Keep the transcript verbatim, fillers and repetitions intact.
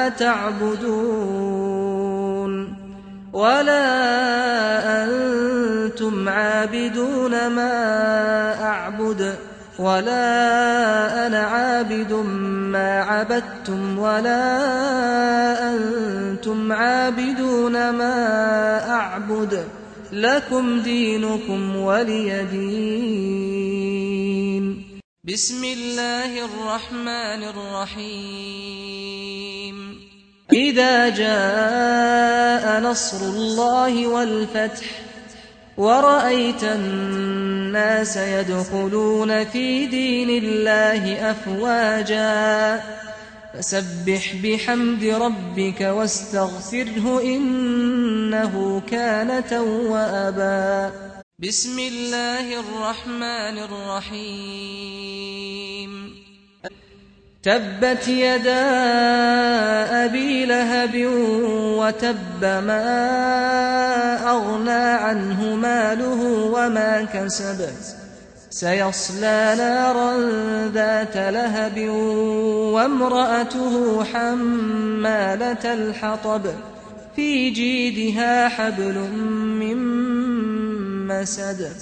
ما تعبدون ولا أنتم عابدون ما أعبد ولا أنا عابد ما عبدتم ولا أنتم عابدون ما أعبد لكم دينكم ولي دين. بسم الله الرحمن الرحيم. إذا جاء نصر الله والفتح ورأيت الناس يدخلون في دين الله أفواجا فسبح بحمد ربك واستغفره إنه كان توابا. بسم الله الرحمن الرحيم. تبت يدا أبي لهب وتب ما أغنى عنه ماله وما كسب سيصلى نارا ذات لهب وامرأته حمالة الحطب في جيدها حبل من مسد.